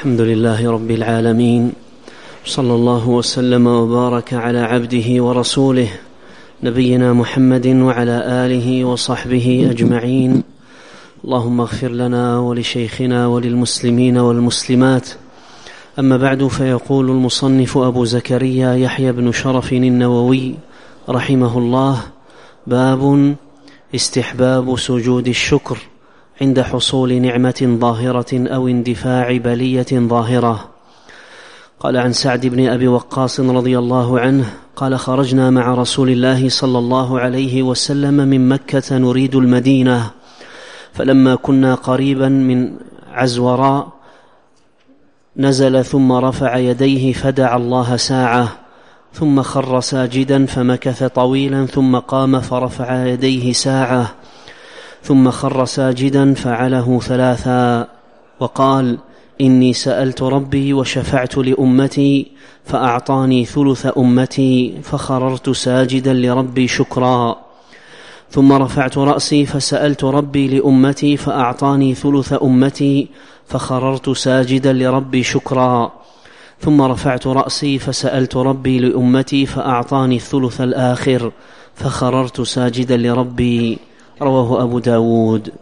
الحمد لله رب العالمين، صلى الله وسلم وبارك على عبده ورسوله نبينا محمد وعلى آله وصحبه أجمعين. اللهم اغفر لنا ولشيخنا وللمسلمين والمسلمات. أما بعد، فيقول المصنف أبو زكريا يحيى بن شرف النووي رحمه الله: باب استحباب سجود الشكر عند حصول نعمة ظاهرة أو اندفاع بلية ظاهرة. قال عن سعد بن أبي وقاص رضي الله عنه قال: خرجنا مع رسول الله صلى الله عليه وسلم من مكة نريد المدينة، فلما كنا قريبا من عزوراء نزل ثم رفع يديه فدعا الله ساعة، ثم خر ساجدا فمكث طويلا، ثم قام فرفع يديه ساعة، ثم خر ساجدا فعله ثلاثا، وقال: إني سألت ربي وشفعت لأمتي فأعطاني ثلث أمتي فخررت ساجدا لربي شكرا، ثم رفعت رأسي فسألت ربي لأمتي فأعطاني ثلث أمتي فخررت ساجدا لربي شكرا، ثم رفعت رأسي فسألت ربي لأمتي فأعطاني الثلث الآخر فخررت ساجدا لربي. رواه أبو داود.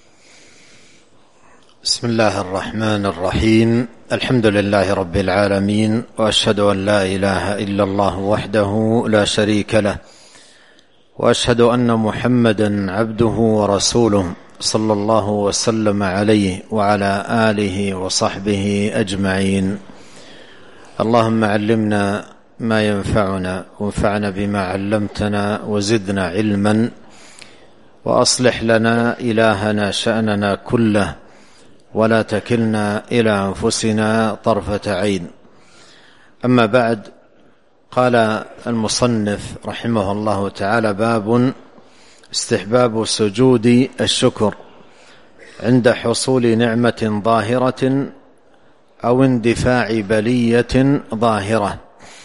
بسم الله الرحمن الرحيم. الحمد لله رب العالمين، وأشهد أن لا إله إلا الله وحده لا شريك له، وأشهد أن محمدا عبده ورسوله صلى الله وسلم عليه وعلى آله وصحبه أجمعين. اللهم علمنا ما ينفعنا، وانفعنا بما علمتنا، وزدنا علما، وأصلح لنا إلهنا شأننا كله، ولا تكلنا إلى أنفسنا طرفة عين. أما بعد، قال المصنف رحمه الله تعالى: باب استحباب سجود الشكر عند حصول نعمة ظاهرة أو اندفاع بلية ظاهرة.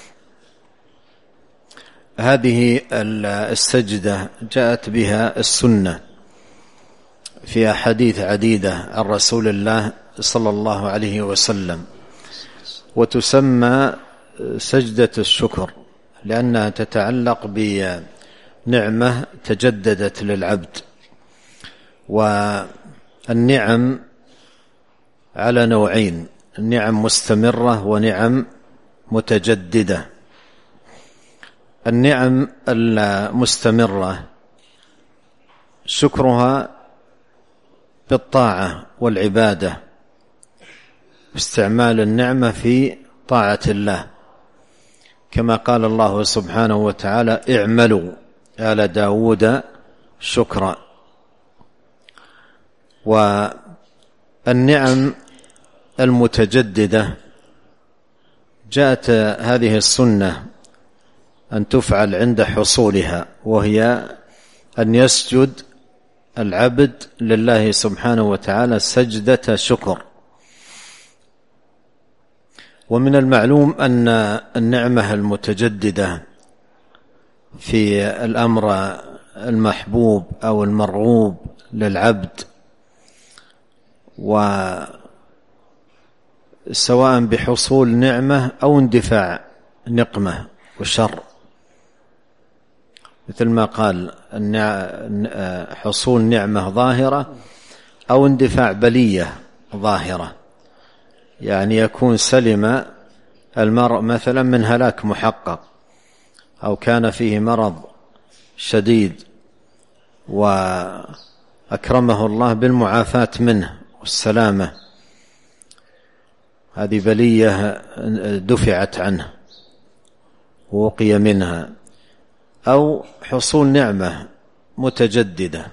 هذه السجدة جاءت بها السنة في أحاديث عديدة عن رسول الله صلى الله عليه وسلم، وتسمى سجدة الشكر لأنها تتعلق بنعمة تجددت للعبد. والنعم على نوعين: النعم مستمرة ونعم متجددة. النعم المستمرة شكرها بالطاعة والعبادة، استعمال النعمة في طاعة الله، كما قال الله سبحانه وتعالى: اعملوا آل داود شكرا. والنعم المتجددة جاءت هذه السنة أن تفعل عند حصولها، وهي أن يسجد العبد لله سبحانه وتعالى سجدة شكر. ومن المعلوم أن النعمة المتجددة في الأمر المحبوب أو المرغوب للعبد، وسواء بحصول نعمة أو اندفاع نقمة وشر، مثل ما قال: حصول نعمة ظاهرة أو اندفاع بلية ظاهرة، يعني يكون سلم المرء مثلا من هلاك محقق، أو كان فيه مرض شديد وأكرمه الله بالمعافاة منه والسلامة، هذه بلية دفعت عنه ووقي منها. أو حصول نعمة متجددة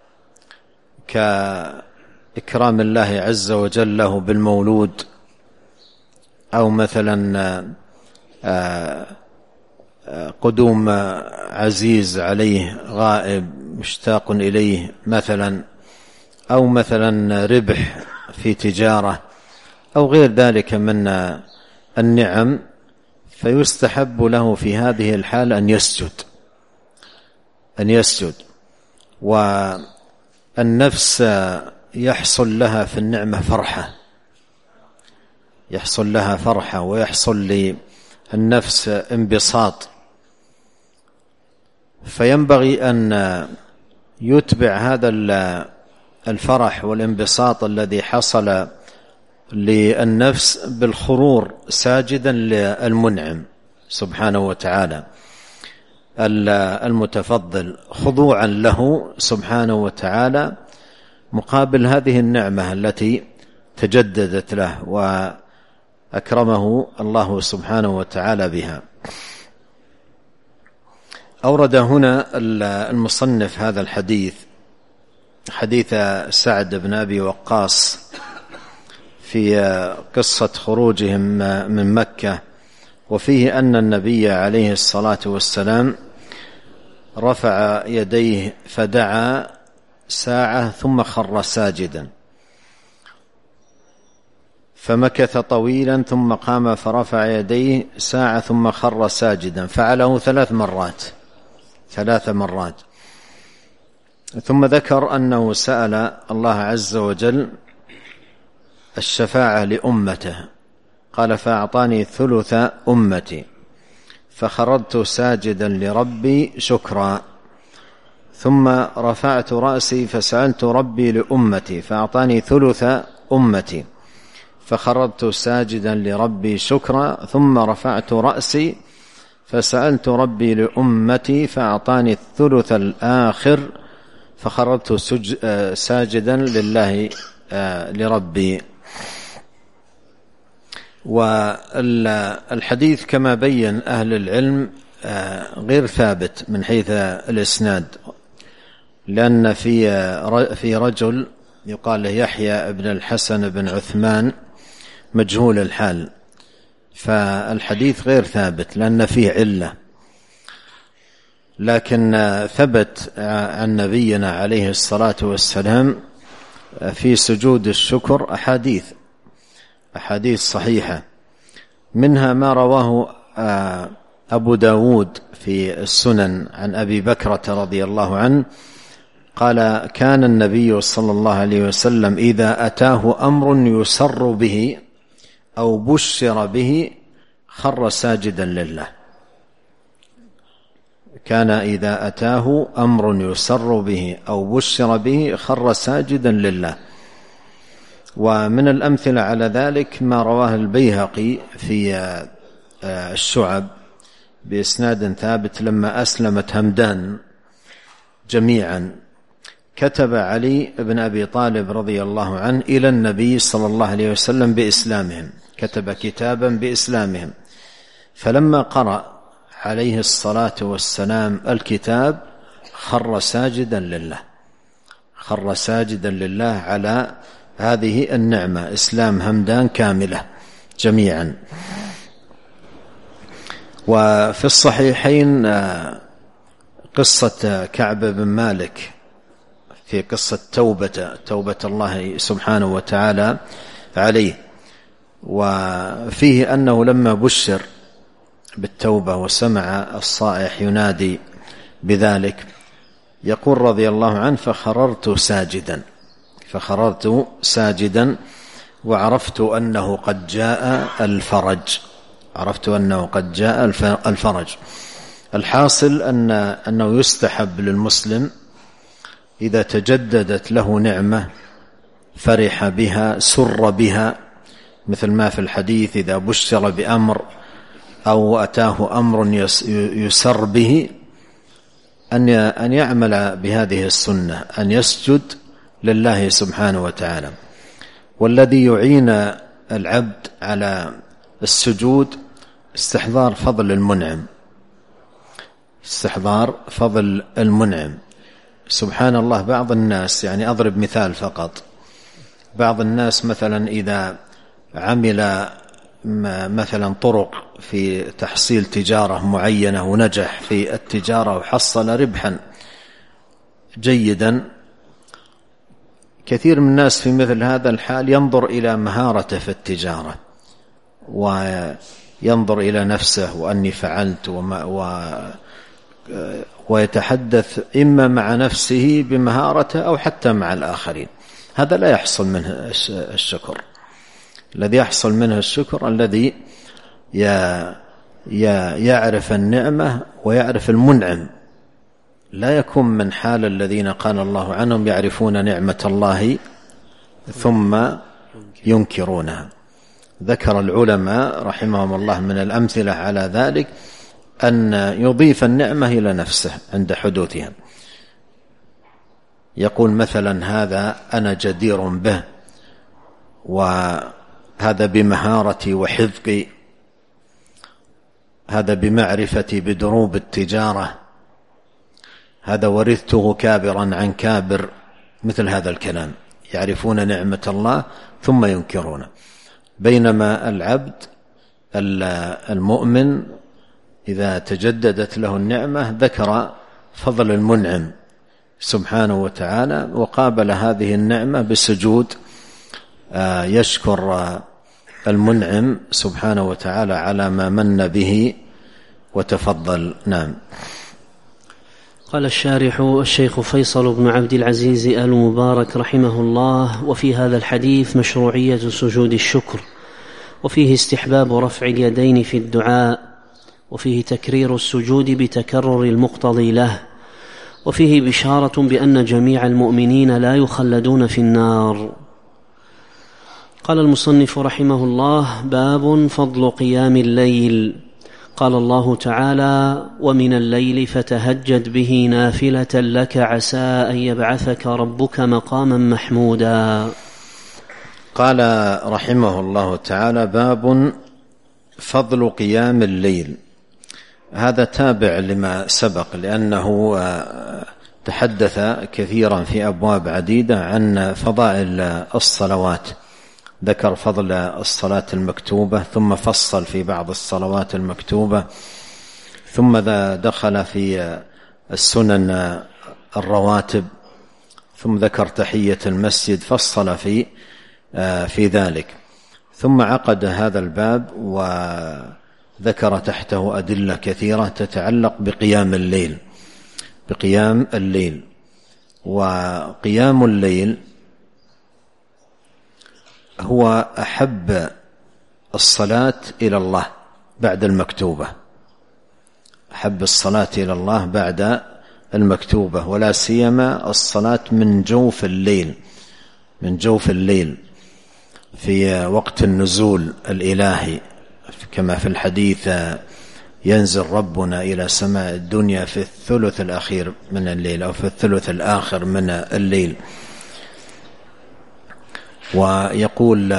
كإكرام الله عز وجل له بالمولود، أو مثلا قدوم عزيز عليه غائب مشتاق إليه مثلا، أو مثلا ربح في تجارة، أو غير ذلك من النعم، فيستحب له في هذه الحال أن يسجد. والنفس يحصل لها في النعمة فرحة، يحصل لها فرحة ويحصل للنفس انبساط، فينبغي أن يتبع هذا الفرح والانبساط الذي حصل للنفس بالخرور ساجدا للمنعم سبحانه وتعالى المتفضل، خضوعا له سبحانه وتعالى مقابل هذه النعمة التي تجددت له وأكرمه الله سبحانه وتعالى بها. أورد هنا المصنف هذا الحديث، حديث سعد بن أبي وقاص في قصة خروجهم من مكة، وفيه أن النبي عليه الصلاة والسلام رفع يديه فدعا ساعة ثم خر ساجدا، فمكث طويلا ثم قام فرفع يديه ساعة ثم خر ساجدا، فعله 3 مرات. ثم ذكر أنه سأل الله عز وجل الشفاعة لأمته، قال فأعطاني ثلث أمتي، فخررت ساجدا لربي شكرا، ثم رفعت رأسي فسألت ربي لأمتي فأعطاني ثلث أمتي، فخررت ساجدا لربي شكرا، ثم رفعت رأسي فسألت ربي لأمتي فأعطاني الثلث الآخر، فخررت ساجدا لله لربي. والحديث كما بين أهل العلم غير ثابت من حيث الإسناد، لأن في رجل يقال له يحيى بن الحسن بن عثمان مجهول الحال، فالحديث غير ثابت لأن فيه علة، لكن ثبت عن نبينا عليه الصلاة والسلام في سجود الشكر أحاديث صحيحة، منها ما رواه أبو داود في السنن عن أبي بكرة رضي الله عنه قال كان النبي صلى الله عليه وسلم إذا أتاه أمر يسر به أو بشر به خر ساجدا لله. كان إذا أتاه أمر يسر به أو بشر به خر ساجدا لله. ومن الأمثلة على ذلك ما رواه البيهقي في الشعب بإسناد ثابت لما أسلمت همدان جميعا كتب علي بن أبي طالب رضي الله عنه إلى النبي صلى الله عليه وسلم بإسلامهم، كتب كتابا بإسلامهم، فلما قرأ عليه الصلاة والسلام الكتاب خر ساجدا لله على هذه النعمة، إسلام همدان كاملة جميعا. وفي الصحيحين قصة كعب بن مالك في قصة توبة الله سبحانه وتعالى عليه، وفيه أنه لما بشر بالتوبة وسمع الصائح ينادي بذلك يقول رضي الله عنه فخررت ساجدا وعرفت أنه قد جاء الفرج. الحاصل أنه يستحب للمسلم إذا تجددت له نعمة فرح بها سر بها، مثل ما في الحديث إذا بشر بأمر أو أتاه أمر يسر به أن يعمل بهذه السنة، أن يسجد لله سبحانه وتعالى. والذي يعين العبد على السجود استحضار فضل المنعم. سبحان الله، بعض الناس، يعني أضرب مثال فقط، بعض الناس مثلا إذا عمل مثلا طرق في تحصيل تجارة معينة ونجح في التجارة وحصل ربحا جيدا، كثير من الناس في مثل هذا الحال ينظر إلى مهارته في التجارة وينظر إلى نفسه وأني فعلت ويتحدث إما مع نفسه بمهارته أو حتى مع الآخرين. هذا لا يحصل منه الشكر. الذي يحصل منه الشكر الذي يعرف النعمة ويعرف المنعم، لا يكون من حال الذين قال الله عنهم يعرفون نعمة الله ثم ينكرونها. ذكر العلماء رحمهم الله من الأمثلة على ذلك أن يضيف النعمة إلى نفسه عند حدوثها، يقول مثلا هذا أنا جدير به، وهذا بمهارتي وحذقي، هذا بمعرفتي بدروب التجارة، هذا ورثته كابرا عن كابر، مثل هذا الكلام. يعرفون نعمة الله ثم ينكرون. بينما العبد المؤمن إذا تجددت له النعمة ذكر فضل المنعم سبحانه وتعالى، وقابل هذه النعمة بالسجود يشكر المنعم سبحانه وتعالى على ما من به وتفضل. نعم. قال الشارح الشيخ فيصل بن عبد العزيز آل مبارك رحمه الله: وفي هذا الحديث مشروعية سجود الشكر، وفيه استحباب رفع اليدين في الدعاء، وفيه تكرير السجود بتكرر المقتضي له، وفيه بشارة بأن جميع المؤمنين لا يخلدون في النار. قال المصنف رحمه الله: باب فضل قيام الليل. قال الله تعالى: ومن الليل فتهجد به نافلة لك عسى أن يبعثك ربك مقاما محمودا. قال رحمه الله تعالى: باب فضل قيام الليل. هذا تابع لما سبق، لأنه تحدث كثيرا في أبواب عديدة عن فضائل الصلوات، ذكر فضل الصلاة المكتوبة، ثم فصل في بعض الصلوات المكتوبة، ثم دخل في السنن الرواتب، ثم ذكر تحية المسجد، فصل في ذلك، ثم عقد هذا الباب وذكر تحته أدلة كثيرة تتعلق بقيام الليل. وقيام الليل هو أحب الصلاة إلى الله بعد المكتوبة، أحب الصلاة إلى الله بعد المكتوبة، ولا سيما الصلاة من جوف الليل في وقت النزول الإلهي، كما في الحديث: ينزل ربنا إلى سماء الدنيا في الثلث الأخير من الليل، أو في الثلث الآخر من الليل، ويقول: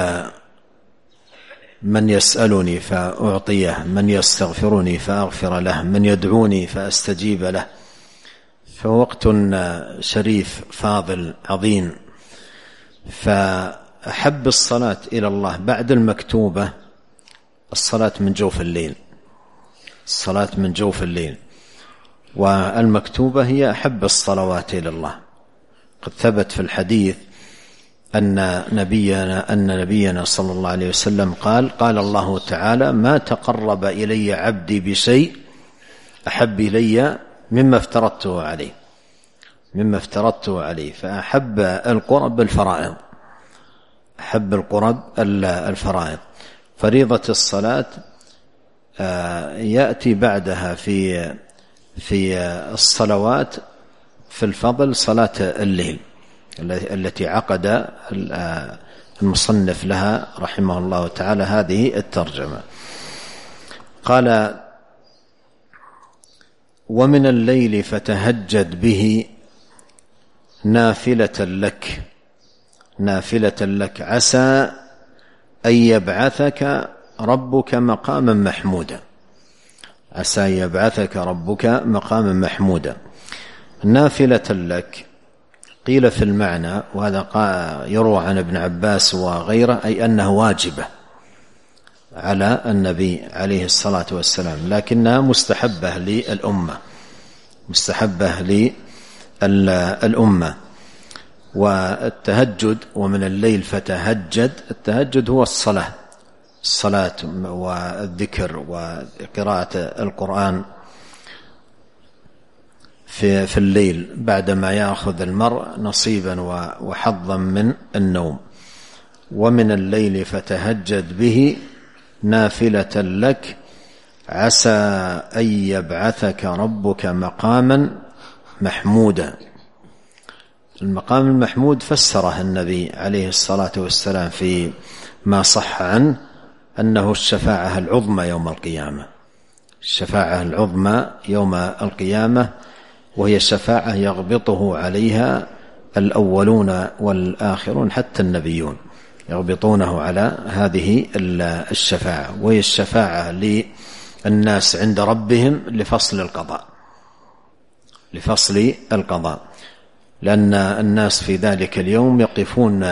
من يسألني فأعطيه، من يستغفرني فأغفر له، من يدعوني فأستجيب له. فوقت شريف فاضل عظيم. فأحب الصلاة إلى الله بعد المكتوبة الصلاة من جوف الليل، والمكتوبة هي أحب الصلوات إلى الله. قد ثبت في الحديث أن نبينا صلى الله عليه وسلم قال الله تعالى: ما تقرب إلي عبدي بشيء أحب إلي مما افترضته عليه. فأحب القرب الفرائض. فريضة الصلاة يأتي بعدها في الصلوات في الفضل صلاة الليل التي عقد المصنف لها رحمه الله تعالى هذه الترجمة. قال: ومن الليل فتهجد به نافلة لك عسى أن يبعثك ربك مقاما محمودا. نافلة لك قيل في المعنى، وهذا يروى عن ابن عباس وغيره، أي أنها واجبة على النبي عليه الصلاة والسلام، لكنها مستحبة للأمة. والتهجد: ومن الليل فتهجد، التهجد هو الصلاة والذكر وقراءة القرآن في الليل بعدما يأخذ المرء نصيبا وحظا من النوم. ومن الليل فتهجد به نافلة لك عسى أن يبعثك ربك مقاما محمودا. المقام المحمود فسره النبي عليه الصلاة والسلام في ما صح عنه أنه الشفاعة العظمى يوم القيامة، الشفاعة العظمى يوم القيامة، وهي الشفاعة يغبطه عليها الأولون والآخرون حتى النبيون يغبطونه على هذه الشفاعة، وهي الشفاعة للناس عند ربهم لفصل القضاء، لأن الناس في ذلك اليوم يقفون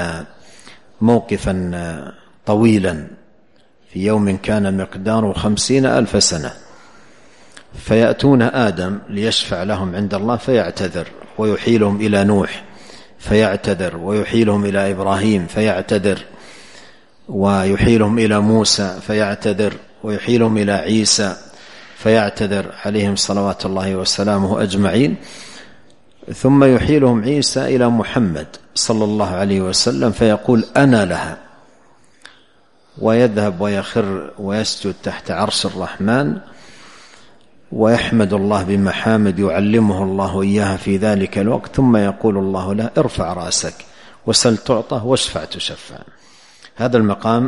موقفا طويلا في يوم كان مقداره 50,000 سنة، فيأتون آدم ليشفع لهم عند الله فيعتذر، ويحيلهم إلى نوح فيعتذر، ويحيلهم إلى إبراهيم فيعتذر، ويحيلهم إلى موسى فيعتذر، ويحيلهم إلى عيسى فيعتذر عليهم صلوات الله وسلامه أجمعين، ثم يحيلهم عيسى إلى محمد صلى الله عليه وسلم فيقول أنا لها، ويذهب ويخر ويسجد تحت عرش الرحمن ويحمد الله بمحامد يعلمه الله إياها في ذلك الوقت، ثم يقول الله له ارفع رأسك وسل تعطى واشفع تشفع. هذا المقام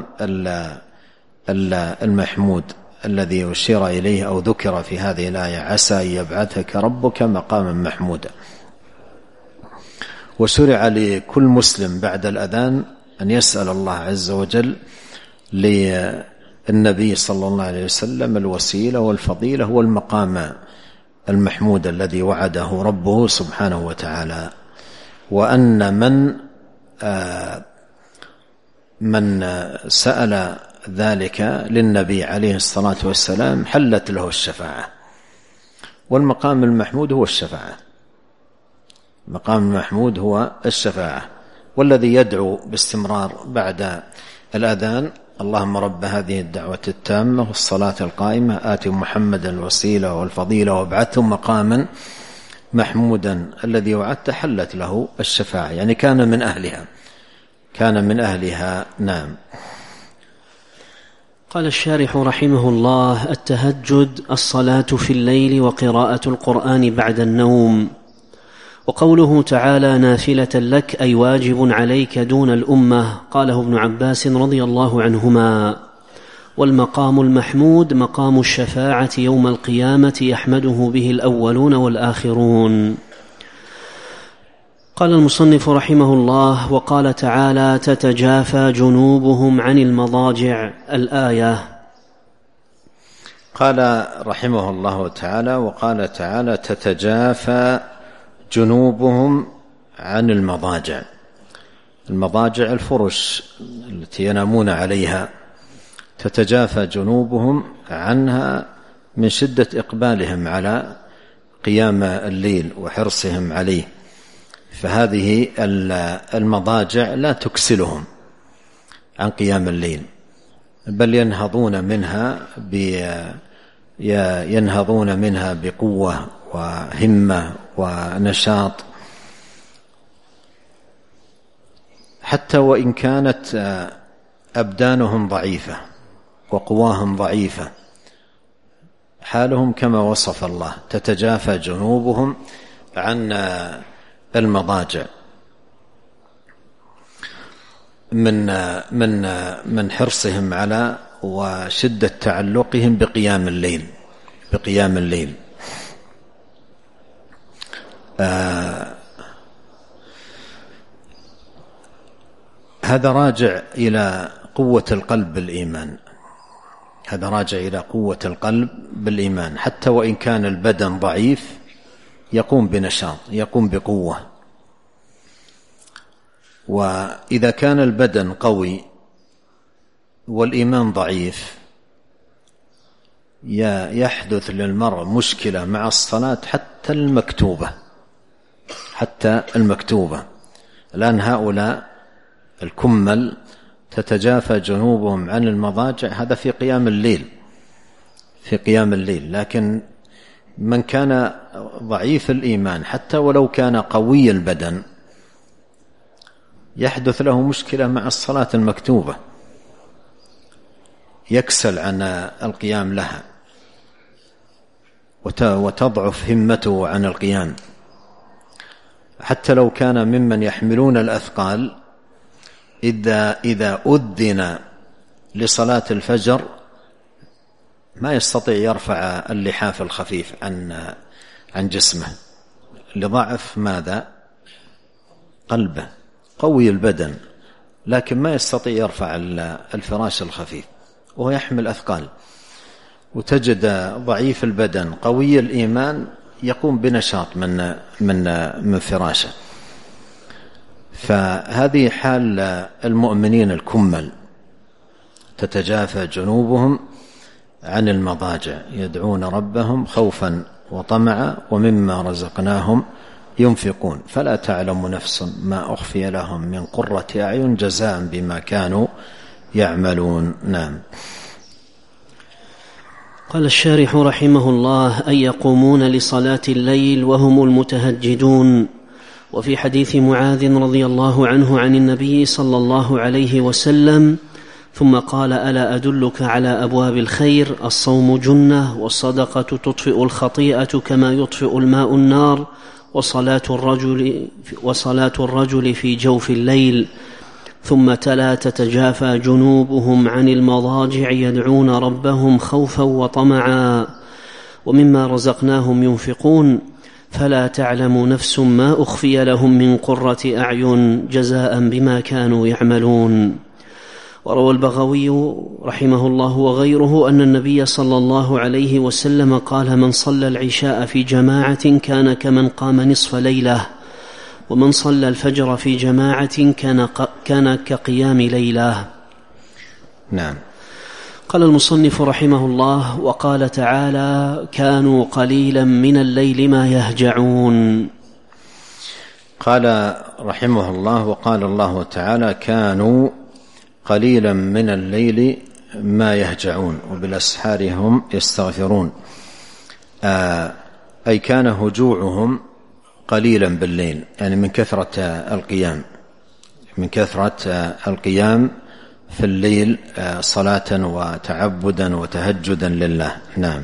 المحمود الذي أشير إليه أو ذكر في هذه الآية، عسى أن يبعثك ربك مقاما محمودا. وشرع لكل مسلم بعد الأذان أن يسأل الله عز وجل للنبي صلى الله عليه وسلم الوسيلة والفضيلة والمقام المحمود الذي وعده ربه سبحانه وتعالى، وأن من سأل ذلك للنبي عليه الصلاة والسلام حلت له الشفاعة. والمقام المحمود هو الشفاعة، المقام المحمود هو الشفاعة. والذي يدعو باستمرار بعد الأذان اللهم رب هذه الدعوة التامة والصلاة القائمة آت محمدا الوسيلة والفضيلة وابعثه مقاما محمودا الذي وعدت، حلت له الشفاعة، يعني كان من أهلها. نعم. قال الشارح رحمه الله: التهجد الصلاة في الليل وقراءة القرآن بعد النوم. وقوله تعالى نافلة لك أي واجب عليك دون الأمة، قاله ابن عباس رضي الله عنهما. والمقام المحمود مقام الشفاعة يوم القيامة يحمده به الأولون والآخرون. قال المصنف رحمه الله: وقال تعالى تتجافى جنوبهم عن المضاجع، الآية. قال رحمه الله تعالى: وقال تعالى تتجافى جنوبهم عن المضاجع. المضاجع الفرش التي ينامون عليها، تتجافى جنوبهم عنها من شدة إقبالهم على قيام الليل وحرصهم عليه، فهذه المضاجع لا تكسلهم عن قيام الليل، بل ينهضون منها بقوة وهمة ونشاط، حتى وإن كانت أبدانهم ضعيفة وقواهم ضعيفة، حالهم كما وصف الله: تتجافى جنوبهم عن المضاجع، من حرصهم على وشدة تعلقهم بقيام الليل. هذا راجع إلى قوة القلب بالإيمان، حتى وإن كان البدن ضعيف يقوم بنشاط، يقوم بقوة. وإذا كان البدن قوي والإيمان ضعيف يحدث للمرء مشكلة مع الصلاة حتى المكتوبة. الآن هؤلاء الكمل تتجافى جنوبهم عن المضاجع، هذا في قيام الليل. لكن من كان ضعيف الإيمان حتى ولو كان قوي البدن يحدث له مشكلة مع الصلاة المكتوبة، يكسل عن القيام لها وتضعف همته عن القيام، حتى لو كان ممن يحملون الأثقال إذا أذن لصلاة الفجر ما يستطيع يرفع اللحاف الخفيف عن جسمه لضعف ماذا؟ قلبه، قوي البدن لكن ما يستطيع يرفع الفراش الخفيف وهو يحمل أثقال. وتجد ضعيف البدن قوي الإيمان يقوم بنشاط من فراشه. فهذه حال المؤمنين الكمل، تتجافى جنوبهم عن المضاجع يدعون ربهم خوفا وطمعا ومما رزقناهم ينفقون فلا تعلم نفس ما أخفي لهم من قرة أعين جزاء بما كانوا يعملون. نعم. قال الشارح رحمه الله: أن يقومون لصلاة الليل وهم المتهجدون. وفي حديث معاذ رضي الله عنه عن النبي صلى الله عليه وسلم: ثم قال: ألا أدلك على أبواب الخير؟ الصوم جنة، والصدقة تطفئ الخطيئة كما يطفئ الماء النار، وصلاة الرجل في جوف الليل. ثم تلا: تتجافى جنوبهم عن المضاجع يدعون ربهم خوفا وطمعا ومما رزقناهم ينفقون فلا تعلم نفس ما أخفي لهم من قرة أعين جزاء بما كانوا يعملون. وروى البغوي رحمه الله وغيره أن النبي صلى الله عليه وسلم قال: من صلى العشاء في جماعة كان كمن قام نصف ليلة، ومن صلى الفجر في جماعة كان كقيام ليلة. نعم. قال المصنف رحمه الله: وقال تعالى: كانوا قليلا من الليل ما يهجعون. قال رحمه الله: وقال الله تعالى: كانوا قليلا من الليل ما يهجعون وبالأسحار هم يستغفرون، أي كان هجوعهم قليلا بالليل، يعني من كثرة القيام في الليل صلاة وتعبدا وتهجدا لله. نعم.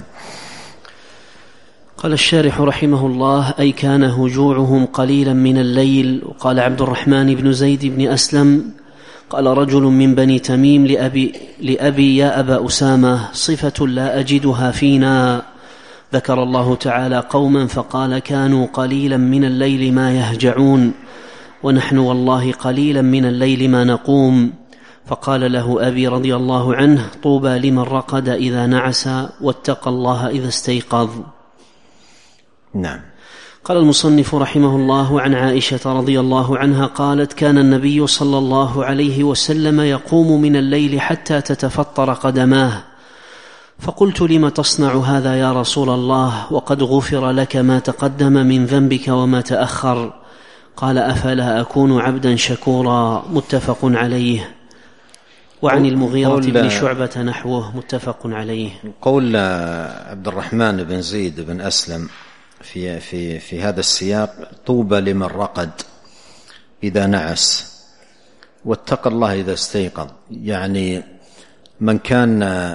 قال الشارح رحمه الله: أي كان هجوعهم قليلا من الليل. وقال عبد الرحمن بن زيد بن أسلم: قال رجل من بني تميم لأبي يا أبا أسامة: صفة لا أجدها فينا. ذكر الله تعالى قوما فقال: كانوا قليلا من الليل ما يهجعون، ونحن والله قليلا من الليل ما نقوم. فقال له أبي رضي الله عنه: طوبى لمن رقد إذا نعس واتقى الله إذا استيقظ. نعم. قال المصنف رحمه الله: عن عائشة رضي الله عنها قالت: كان النبي صلى الله عليه وسلم يقوم من الليل حتى تتفطر قدماه، فقلت: لم تصنع هذا يا رسول الله وقد غفر لك ما تقدم من ذنبك وما تأخر؟ قال: أفلا أكون عبدا شكورا. متفق عليه. وعن المغيرة بن شعبة نحوه. متفق عليه. قول عبد الرحمن بن زيد بن أسلم في هذا السياق: طوبى لمن رقد إذا نعس واتقى الله إذا استيقظ، يعني من كان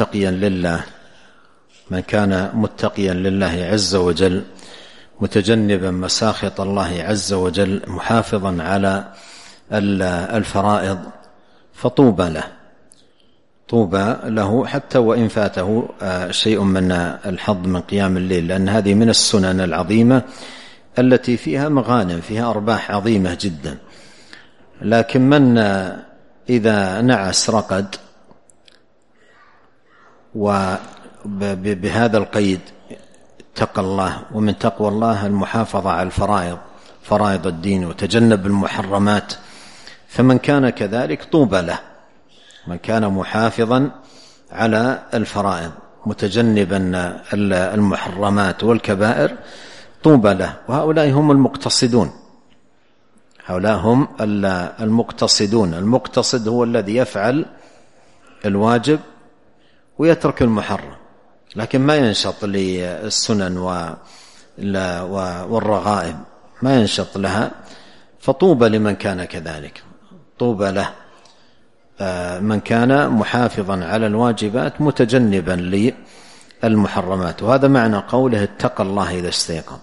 متقيا لله عز وجل، متجنبا مساخط الله عز وجل، محافظا على الفرائض، فطوبى له حتى وإن فاته شيء من الحظ من قيام الليل، لأن هذه من السنن العظيمة التي فيها مغانم، فيها أرباح عظيمة جدا. لكن من إذا نعس رقد، وبهذا القيد اتقى الله، ومن تقوى الله المحافظة على فرائض الدين وتجنب المحرمات، فمن كان كذلك طوبى له، من كان محافظا على الفرائض متجنبا المحرمات والكبائر طوبى له. وهؤلاء هم المقتصدون، هؤلاء هم المقتصدون. المقتصد هو الذي يفعل الواجب ويترك المحرم، لكن ما ينشط للسنن والرغائب، ما ينشط لها، فطوبى لمن كان كذلك، طوبى له من كان محافظا على الواجبات متجنبا للمحرمات. وهذا معنى قوله اتقى الله إذا استيقظ.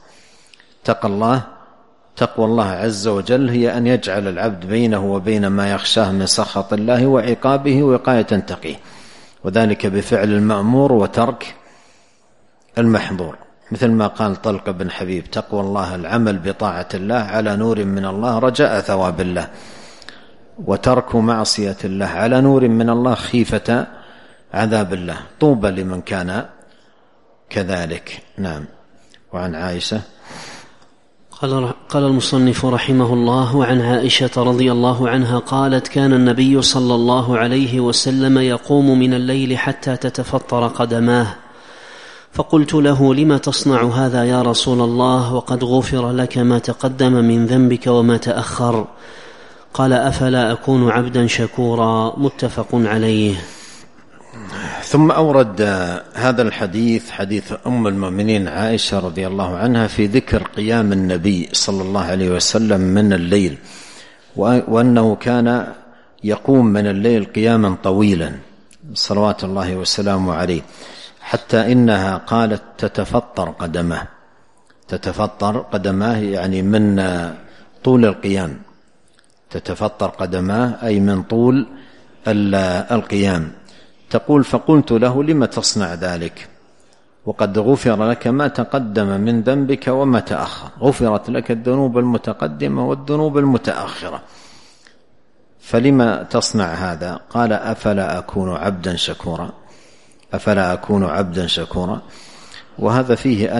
تقوى الله عز وجل هي أن يجعل العبد بينه وبين ما يخشاه من سخط الله وعقابه وقاية تقيه، وذلك بفعل المأمور وترك المحظور، مثل ما قال طلق بن حبيب: تقوى الله العمل بطاعة الله على نور من الله رجاء ثواب الله، وترك معصية الله على نور من الله خيفة عذاب الله. طوبى لمن كان كذلك. نعم. وعن عائشة قال المصنف رحمه الله: وعن عائشة رضي الله عنها قالت: كان النبي صلى الله عليه وسلم يقوم من الليل حتى تتفطر قدماه، فقلت له: لم تصنع هذا يا رسول الله وقد غفر لك ما تقدم من ذنبك وما تأخر؟ قال: أفلا أكون عبدا شكورا. متفق عليه. ثم أورد هذا الحديث، حديث أم المؤمنين عائشة رضي الله عنها، في ذكر قيام النبي صلى الله عليه وسلم من الليل، وأنه كان يقوم من الليل قياما طويلا صلوات الله وسلامه عليه، حتى إنها قالت: تتفطر قدماه يعني من طول القيام، تتفطر قدماه أي من طول القيام. تقول: فقلت له: لم تصنع ذلك وقد غفر لك ما تقدم من ذنبك وما تأخر؟ غفرت لك الذنوب المتقدمة والذنوب المتأخرة، فلما تصنع هذا؟ قال: أفلا أكون عبدا شكورا. وهذا فيه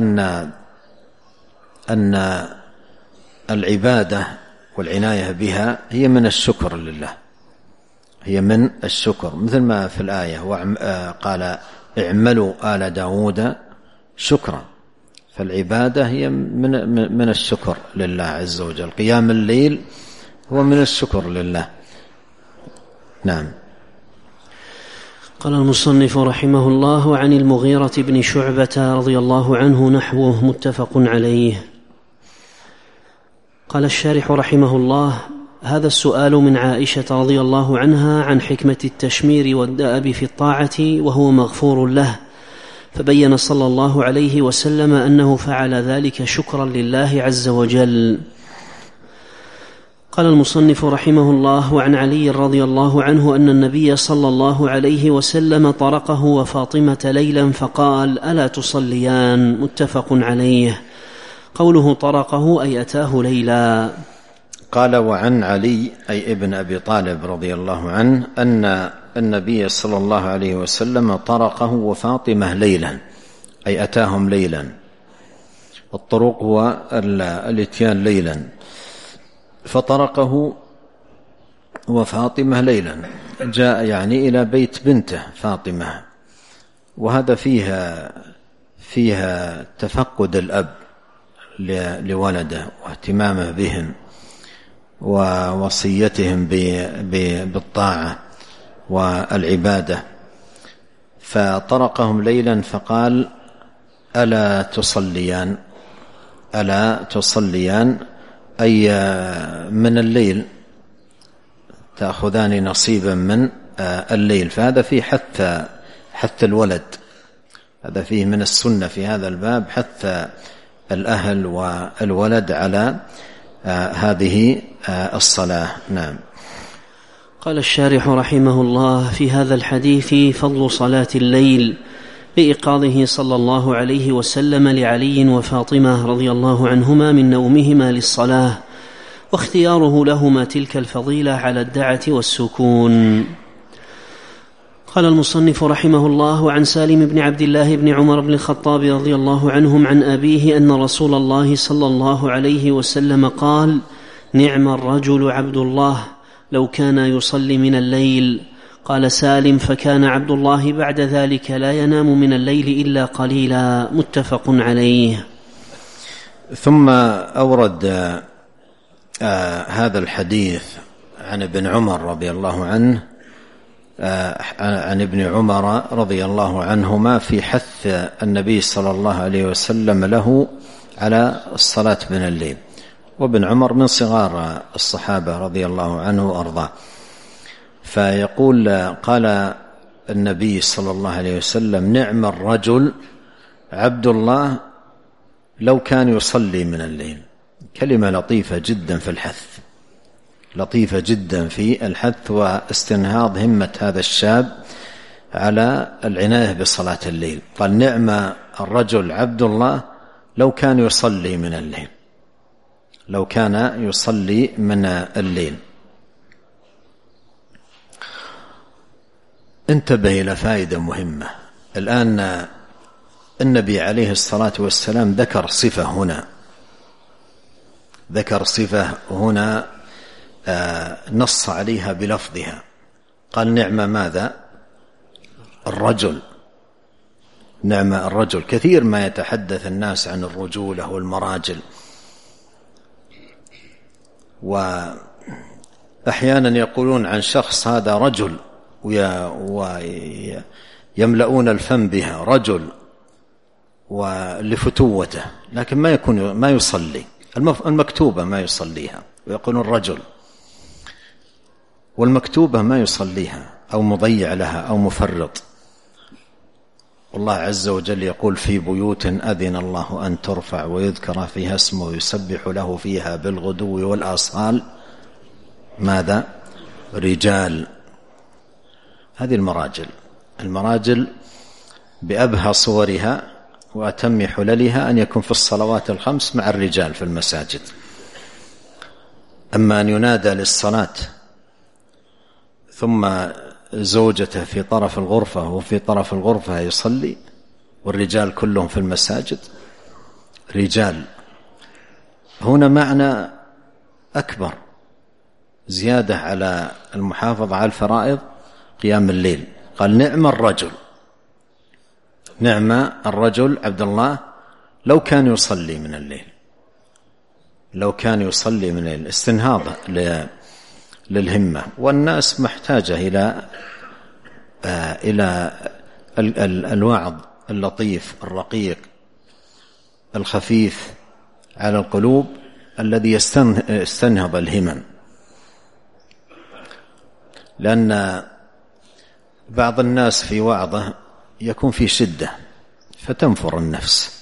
أن العبادة والعناية بها هي من الشكر لله، هي من الشكر، مثل ما في الآية: قال: اعملوا آل داود شكرا. فالعبادة هي من الشكر لله عز وجل. قيام الليل هو من الشكر لله. نعم. قال المصنف رحمه الله: عن المغيرة بن شعبة رضي الله عنه نحوه. متفق عليه. قال الشارح رحمه الله: هذا السؤال من عائشة رضي الله عنها عن حكمة التشمير والدأب في الطاعة وهو مغفور له، فبين صلى الله عليه وسلم أنه فعل ذلك شكرا لله عز وجل. قال المصنف رحمه الله: وعن علي رضي الله عنه أن النبي صلى الله عليه وسلم طرقه وفاطمة ليلا فقال: ألا تصليان؟ متفق عليه. قوله طرقه أي أتاه ليلا. قال: وعن علي أي ابن أبي طالب رضي الله عنه أن النبي صلى الله عليه وسلم طرقه وفاطمة ليلا، أي أتاهم ليلا. الطرق هو الاتيان ليلا، فطرقه وفاطمة ليلا، جاء يعني إلى بيت بنته فاطمة. وهذا فيها تفقد الأب لولده واهتمامه بهم ووصيتهم بالطاعة والعبادة. فطرقهم ليلا فقال: ألا تصليان أي من الليل، تأخذان نصيبا من الليل. فهذا فيه حث الولد، هذا فيه من السنة في هذا الباب حث الأهل والولد على هذه الصلاة. نعم. قال الشارح رحمه الله: في هذا الحديث فضل صلاة الليل بإيقاظه صلى الله عليه وسلم لعلي وفاطمة رضي الله عنهما من نومهما للصلاة، واختياره لهما تلك الفضيلة على الدعة والسكون. قال المصنف رحمه الله: وعن سالم بن عبد الله بن عمر بن الخطاب رضي الله عنهم عن أبيه أن رسول الله صلى الله عليه وسلم قال: نعم الرجل عبد الله لو كان يصلي من الليل. قال سالم: فكان عبد الله بعد ذلك لا ينام من الليل إلا قليلا. متفق عليه. ثم أورد هذا الحديث عن ابن عمر رضي الله عنه، عن ابن عمر رضي الله عنهما في حث النبي صلى الله عليه وسلم له على الصلاة من الليل، وابن عمر من صغار الصحابة رضي الله عنه وأرضاه. فيقول قال النبي صلى الله عليه وسلم: نعم الرجل عبد الله لو كان يصلي من الليل. كلمة لطيفة جدا في الحث، لطيفة جدا في الحث واستنهاض همة هذا الشاب على العناية بصلاة الليل. قال: نعم الرجل عبد الله لو كان يصلي من الليل، لو كان يصلي من الليل. انتبه إلى فائدة مهمة. الآن النبي عليه الصلاة والسلام ذكر صفة هنا، ذكر صفة هنا نص عليها بلفظها. قال: نعم ماذا؟ الرجل. نعم الرجل. كثير ما يتحدث الناس عن الرجولة والمراجل، وأحيانا يقولون عن شخص هذا رجل ويملؤون الفم بها رجل ولفتوته، لكن ما يصلي المكتوبة ما يصليها، ويقولون رجل والمكتوبة ما يصليها، أو مضيع لها أو مفرط. والله عز وجل يقول: في بيوت أذن الله أن ترفع ويذكر فيها اسمه ويسبح له فيها بالغدو والآصال ماذا؟ رجال. هذه المراجل بأبهى صورها وأتم حللها أن يكون في الصلوات الخمس مع الرجال في المساجد. أما أن ينادى للصلاة ثم زوجته في طرف الغرفة وفي طرف الغرفة يصلي والرجال كلهم في المساجد، رجال، هنا معنى أكبر، زيادة على المحافظة على الفرائض، قيام الليل. قال: نعم الرجل، نعم الرجل عبد الله لو كان يصلي من الليل، لو كان يصلي من الليل. استنهاض للهمة، والناس محتاجة إلى الوعظ اللطيف الرقيق الخفيف على القلوب الذي يستنهض الهمم. لأن بعض الناس في وعظه يكون في شدة فتنفر النفس،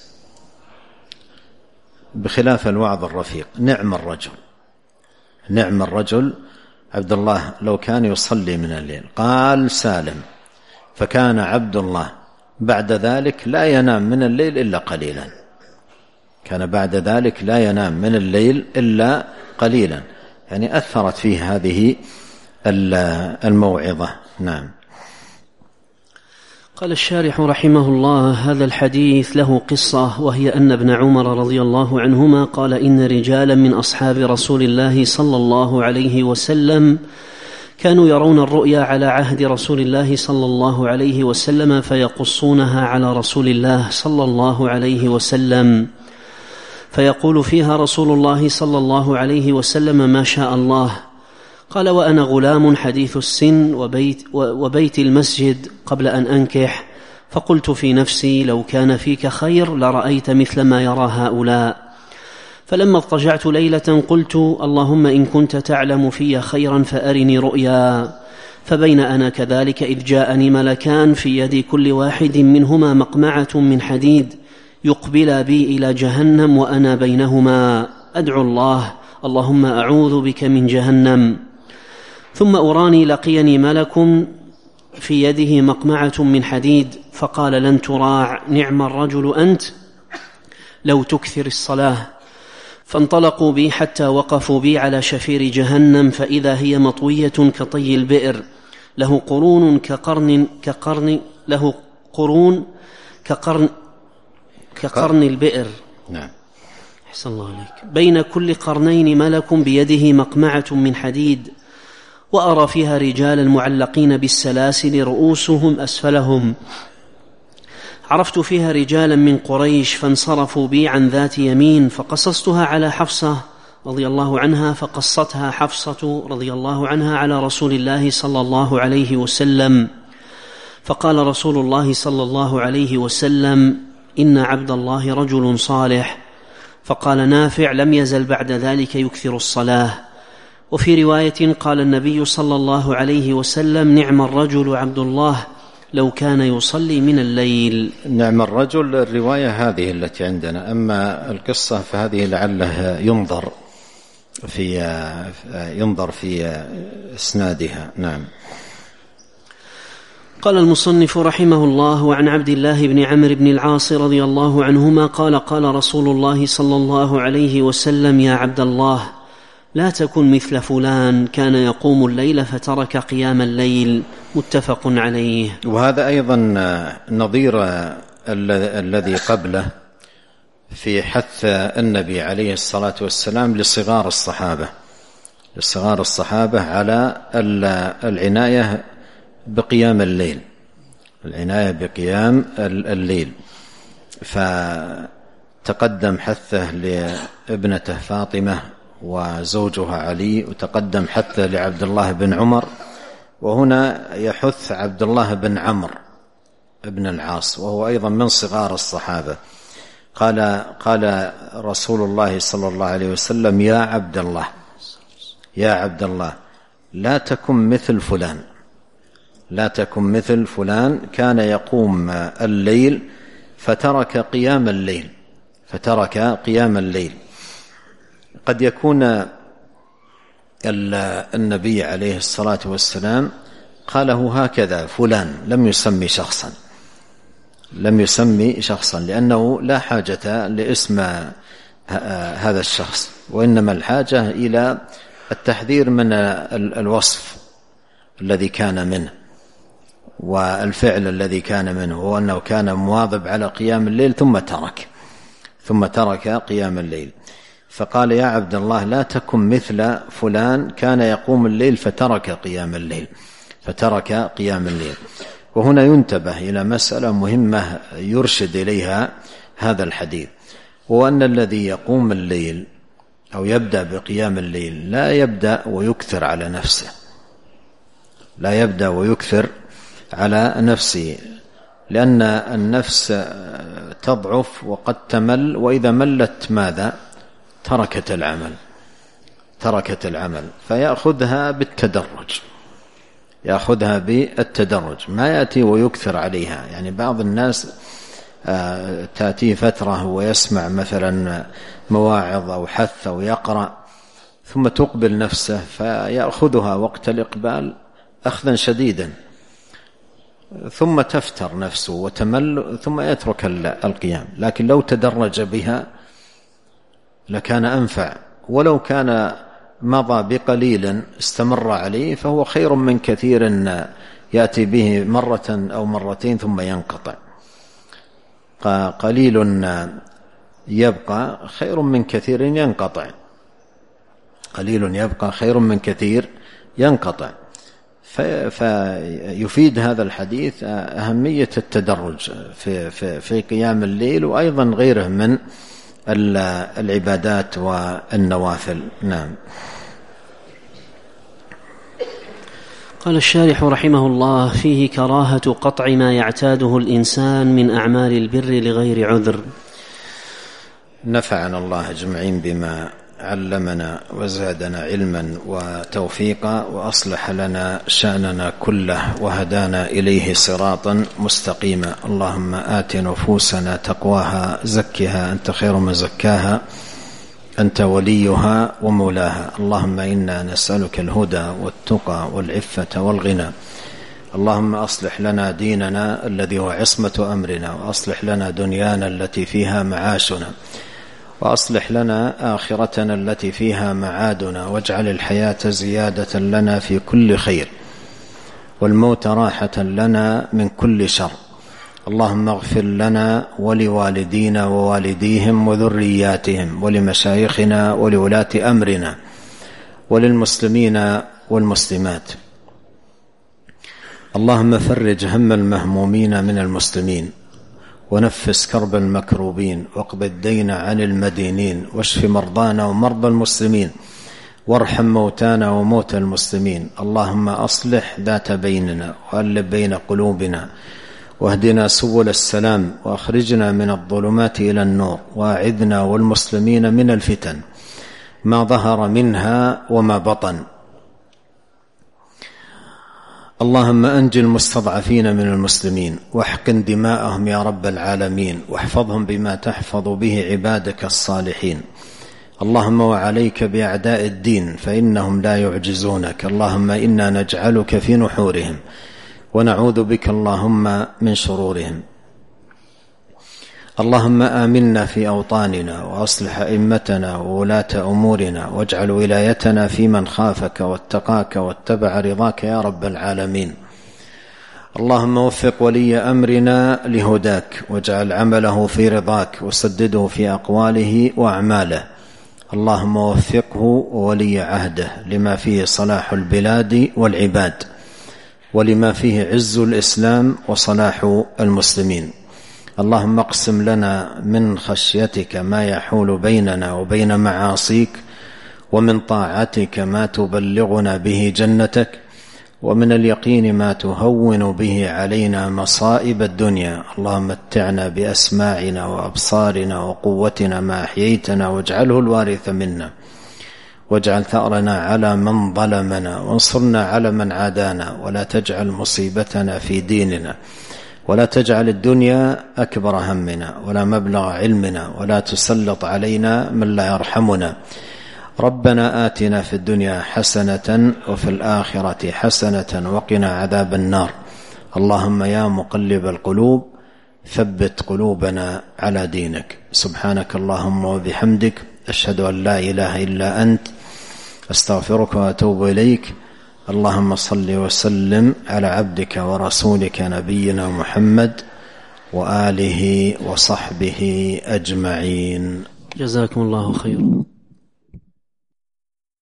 بخلاف الوعظ الرفيق. نعم الرجل، نعم الرجل عبد الله لو كان يصلي من الليل. قال سالم: فكان عبد الله بعد ذلك لا ينام من الليل إلا قليلا. كان بعد ذلك لا ينام من الليل إلا قليلا، يعني أثرت فيه هذه الموعظة. نعم. قال الشارح رحمه الله: هذا الحديث له قصة، وهي أن ابن عمر رضي الله عنهما قال: إن رجالا من أصحاب رسول الله صلى الله عليه وسلم كانوا يرون الرؤيا على عهد رسول الله صلى الله عليه وسلم فيقصونها على رسول الله صلى الله عليه وسلم، فيقول فيها رسول الله صلى الله عليه وسلم: ما شاء الله. قال: وأنا غلام حديث السن وبيت المسجد قبل أن أنكح، فقلت في نفسي: لو كان فيك خير لرأيت مثل ما يرى هؤلاء. فلما اضطجعت ليلة قلت: اللهم إن كنت تعلم في خيرا فأرني رؤيا. فبين أنا كذلك إذ جاءني ملكان في يد كل واحد منهما مقمعة من حديد يقبل بي إلى جهنم وأنا بينهما أدعو الله: اللهم أعوذ بك من جهنم. ثم أراني لقيني ملك في يده مقمعة من حديد فقال: لن تراع، نعم الرجل أنت لو تكثر الصلاة. فانطلقوا بي حتى وقفوا بي على شفير جهنم، فإذا هي مطوية كطي البئر، له قرون كقرن البئر. نعم. أحسن الله عليك. بين كل قرنين ملك بيده مقمعة من حديد، وأرى فيها رجالا معلقين بالسلاسل رؤوسهم أسفلهم. عرفت فيها رجالا من قريش فانصرفوا بي عن ذات يمين، فقصصتها على حفصة رضي الله عنها، فقصتها حفصة رضي الله عنها على رسول الله صلى الله عليه وسلم، فقال رسول الله صلى الله عليه وسلم: إن عبد الله رجل صالح. فقال نافع: لم يزل بعد ذلك يكثر الصلاة. وفي رواية قال النبي صلى الله عليه وسلم: نعم الرجل عبد الله لو كان يصلي من الليل. نعم الرجل الرواية هذه التي عندنا، أما القصة فهذه لعله ينظر في إسنادها. نعم. قال المصنف رحمه الله: وعن عبد الله بن عمرو بن العاص رضي الله عنهما قال: قال رسول الله صلى الله عليه وسلم: يا عبد الله لا تكن مثل فلان كان يقوم الليل فترك قيام الليل. متفق عليه. وهذا أيضا نظير الذي قبله في حث النبي عليه الصلاة والسلام لصغار الصحابة على العناية بقيام الليل، فتقدم حثه لابنته فاطمة وزوجها علي، وتقدم حثه لعبد الله بن عمر، وهنا يحث عبد الله بن عمرو بن العاص وهو أيضا من صغار الصحابة. قال رسول الله صلى الله عليه وسلم: يا عبد الله لا تكن مثل فلان كان يقوم الليل فترك قيام الليل. قد يكون النبي عليه الصلاة والسلام قاله هكذا فلان، لم يسمي شخصا لأنه لا حاجة لاسم هذا الشخص، وإنما الحاجة إلى التحذير من الوصف الذي كان منه والفعل الذي كان منه، هو أنه كان مواظب على قيام الليل ثم ترك قيام الليل. فقال: يا عبد الله لا تكن مثل فلان كان يقوم الليل فترك قيام الليل. وهنا ينتبه إلى مسألة مهمة يرشد إليها هذا الحديث، وأن الذي يقوم الليل أو يبدأ بقيام الليل لا يبدأ ويكثر على نفسه، لأن النفس تضعف وقد تمل، وإذا ملت ماذا؟ تركت العمل، فيأخذها بالتدرج، ما يأتي ويكثر عليها. يعني بعض الناس تأتي فترة ويسمع مثلا مواعظ أو حث أو يقرأ، ثم تقبل نفسه فيأخذها وقت الإقبال أخذا شديدا، ثم تفتر نفسه وتمل ثم يترك القيام. لكن لو تدرج بها لكان أنفع، ولو كان مضى بقليل استمر عليه فهو خير من كثير يأتي به مرة أو مرتين ثم ينقطع. قليل يبقى خير من كثير ينقطع. فيفيد هذا الحديث أهمية التدرج في قيام الليل، وأيضا غيره من العبادات والنوافل. نعم. قال الشارح رحمه الله: فيه كراهة قطع ما يعتاده الإنسان من أعمال البر لغير عذر. نفعنا الله أجمعين بما علمنا وزادنا علما وتوفيقا، وأصلح لنا شأننا كله وهدانا إليه صراطا مستقيما. اللهم آت نفوسنا تقواها زكها أنت خير من زكاها أنت وليها ومولاها. اللهم إنا نسألك الهدى والتقى والعفة والغنى. اللهم أصلح لنا ديننا الذي هو عصمة أمرنا، وأصلح لنا دنيانا التي فيها معاشنا، وأصلح لنا آخرتنا التي فيها معادنا، واجعل الحياة زيادة لنا في كل خير، والموت راحة لنا من كل شر. اللهم اغفر لنا ولوالدينا ووالديهم وذرياتهم ولمشايخنا ولولاة أمرنا وللمسلمين والمسلمات. اللهم فرج هم المهمومين من المسلمين، ونفس كرب المكروبين، واقض الدين عن المدينين، واشف مرضانا ومرضى المسلمين، وارحم موتانا وموتى المسلمين. اللهم أصلح ذات بيننا، وألف بين قلوبنا، واهدنا سبل السلام، وأخرجنا من الظلمات إلى النور، وأعذنا والمسلمين من الفتن ما ظهر منها وما بطن. اللهم أنج المستضعفين من المسلمين، واحقن دماءهم يا رب العالمين، واحفظهم بما تحفظ به عبادك الصالحين. اللهم وعليك بأعداء الدين فإنهم لا يعجزونك. اللهم إنا نجعلك في نحورهم ونعوذ بك اللهم من شرورهم. اللهم آمنا في أوطاننا، وأصلح أئمتنا وولاة أمورنا، واجعل ولايتنا في من خافك واتقاك واتبع رضاك يا رب العالمين. اللهم وفق ولي أمرنا لهداك، واجعل عمله في رضاك، وسدده في أقواله وأعماله. اللهم وفقه وولي عهده لما فيه صلاح البلاد والعباد، ولما فيه عز الإسلام وصلاح المسلمين. اللهم اقسم لنا من خشيتك ما يحول بيننا وبين معاصيك، ومن طاعتك ما تبلغنا به جنتك، ومن اليقين ما تهون به علينا مصائب الدنيا. اللهم متعنا بأسماعنا وأبصارنا وقوتنا ما أحييتنا، واجعله الوارث منا، واجعل ثأرنا على من ظلمنا، وانصرنا على من عادانا، ولا تجعل مصيبتنا في ديننا، ولا تجعل الدنيا أكبر همنا ولا مبلغ علمنا، ولا تسلط علينا من لا يرحمنا. ربنا آتنا في الدنيا حسنة وفي الآخرة حسنة وقنا عذاب النار. اللهم يا مقلب القلوب ثبت قلوبنا على دينك. سبحانك اللهم وبحمدك، أشهد أن لا إله إلا أنت، أستغفرك وأتوب إليك. اللهم صل وسلم على عبدك ورسولك نبينا محمد وآله وصحبه أجمعين. جزاكم الله خيرا.